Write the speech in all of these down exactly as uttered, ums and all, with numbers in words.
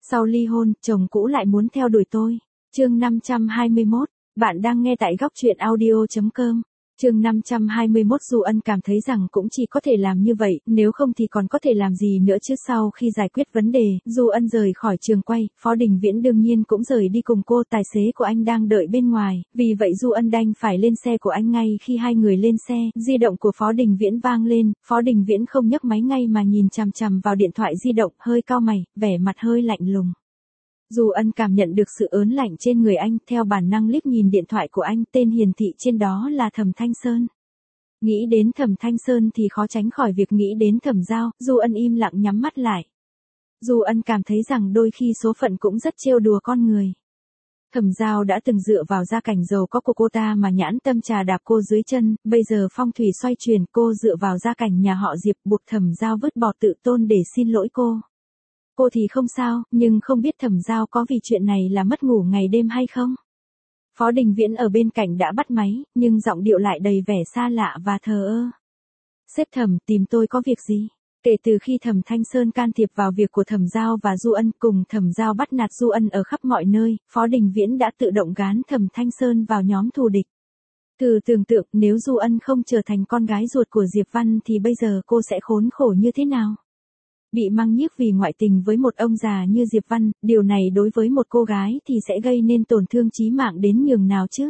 Sau ly hôn, chồng cũ lại muốn theo đuổi tôi. Chương năm trăm hai mươi mốt, bạn đang nghe tại góc truyện audio chấm com. Chương năm trăm hai mươi mốt Du Ân cảm thấy rằng cũng chỉ có thể làm như vậy, nếu không thì còn có thể làm gì nữa chứ. Sau khi giải quyết vấn đề, Du Ân rời khỏi trường quay, Phó Đình Viễn đương nhiên cũng rời đi cùng cô. Tài xế của anh đang đợi bên ngoài, vì vậy Du Ân đành phải lên xe của anh. Ngay khi hai người lên xe, di động của Phó Đình Viễn vang lên, Phó Đình Viễn không nhấc máy ngay mà nhìn chằm chằm vào điện thoại di động, hơi cau mày, vẻ mặt hơi lạnh lùng. Du Ân cảm nhận được sự ớn lạnh trên người anh, theo bản năng liếc nhìn điện thoại của anh, tên hiển thị trên đó là Thẩm Thanh Sơn. Nghĩ đến Thẩm Thanh Sơn thì khó tránh khỏi việc nghĩ đến Thẩm Giao, Du Ân im lặng nhắm mắt lại. Du Ân cảm thấy rằng đôi khi số phận cũng rất trêu đùa con người. Thẩm Giao đã từng dựa vào gia cảnh giàu có của cô ta mà nhãn tâm trà đạp cô dưới chân, bây giờ phong thủy xoay chuyển, cô dựa vào gia cảnh nhà họ Diệp, buộc Thẩm Giao vứt bỏ tự tôn để xin lỗi cô. Cô thì không sao, nhưng không biết Thẩm Giao có vì chuyện này là mất ngủ ngày đêm hay không? Phó Đình Viễn ở bên cạnh đã bắt máy, nhưng giọng điệu lại đầy vẻ xa lạ và thờ ơ. Sếp Thẩm, tìm tôi có việc gì? Kể từ khi Thẩm Thanh Sơn can thiệp vào việc của Thẩm Giao và Du Ân, cùng Thẩm Giao bắt nạt Du Ân ở khắp mọi nơi, Phó Đình Viễn đã tự động gán Thẩm Thanh Sơn vào nhóm thù địch. Thử tưởng tượng nếu Du Ân không trở thành con gái ruột của Diệp Văn thì bây giờ cô sẽ khốn khổ như thế nào? Bị mang nhiếc vì ngoại tình với một ông già như Diệp Văn, điều này đối với một cô gái thì sẽ gây nên tổn thương chí mạng đến nhường nào chứ?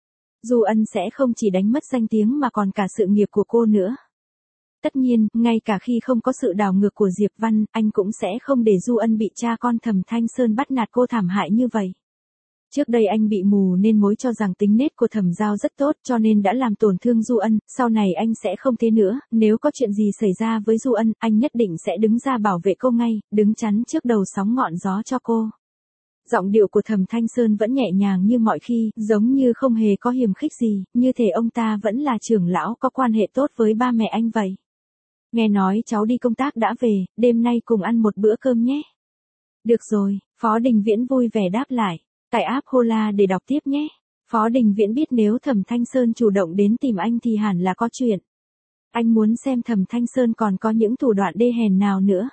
Du Ân sẽ không chỉ đánh mất danh tiếng mà còn cả sự nghiệp của cô nữa. Tất nhiên, ngay cả khi không có sự đảo ngược của Diệp Văn, anh cũng sẽ không để Du Ân bị cha con Thẩm Thanh Sơn bắt nạt cô thảm hại như vậy. Trước đây anh bị mù nên mối cho rằng tính nết của Thẩm Giao rất tốt cho nên đã làm tổn thương Du Ân, sau này anh sẽ không thế nữa, nếu có chuyện gì xảy ra với Du Ân, anh nhất định sẽ đứng ra bảo vệ cô ngay, đứng chắn trước đầu sóng ngọn gió cho cô. Giọng điệu của Thẩm Thanh Sơn vẫn nhẹ nhàng như mọi khi, giống như không hề có hiềm khích gì, như thể ông ta vẫn là trưởng lão có quan hệ tốt với ba mẹ anh vậy. Nghe nói cháu đi công tác đã về, đêm nay cùng ăn một bữa cơm nhé. Được rồi, Phó Đình Viễn vui vẻ đáp lại. Tải app Hola để đọc tiếp nhé. Phó Đình Viễn biết nếu Thẩm Thanh Sơn chủ động đến tìm anh thì hẳn là có chuyện. Anh muốn xem Thẩm Thanh Sơn còn có những thủ đoạn đê hèn nào nữa.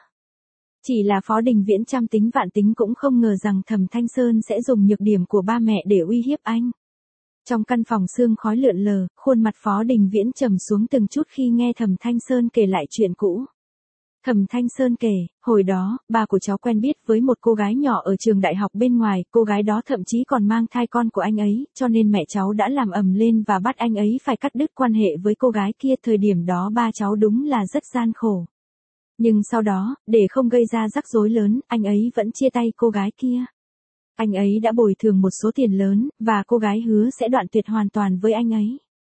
Chỉ là Phó Đình Viễn trăm tính vạn tính cũng không ngờ rằng Thẩm Thanh Sơn sẽ dùng nhược điểm của ba mẹ để uy hiếp anh. Trong căn phòng sương khói lượn lờ, khuôn mặt Phó Đình Viễn trầm xuống từng chút khi nghe Thẩm Thanh Sơn kể lại chuyện cũ. Thẩm Thanh Sơn kể, hồi đó, ba của cháu quen biết với một cô gái nhỏ ở trường đại học bên ngoài, cô gái đó thậm chí còn mang thai con của anh ấy, cho nên mẹ cháu đã làm ầm lên và bắt anh ấy phải cắt đứt quan hệ với cô gái kia. Thời điểm đó ba cháu đúng là rất gian khổ. Nhưng sau đó, để không gây ra rắc rối lớn, anh ấy vẫn chia tay cô gái kia. Anh ấy đã bồi thường một số tiền lớn, và cô gái hứa sẽ đoạn tuyệt hoàn toàn với anh ấy.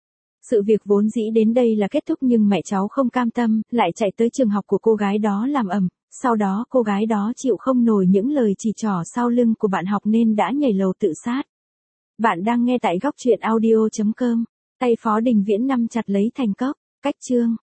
Sự việc vốn dĩ đến đây là kết thúc nhưng mẹ cháu không cam tâm, lại chạy tới trường học của cô gái đó làm ầm. Sau đó cô gái đó chịu không nổi những lời chỉ trỏ sau lưng của bạn học nên đã nhảy lầu tự sát. Bạn đang nghe tại góc truyện audio chấm com. Tay Phó Đình Viễn nắm chặt lấy thành cốc. Cách chương.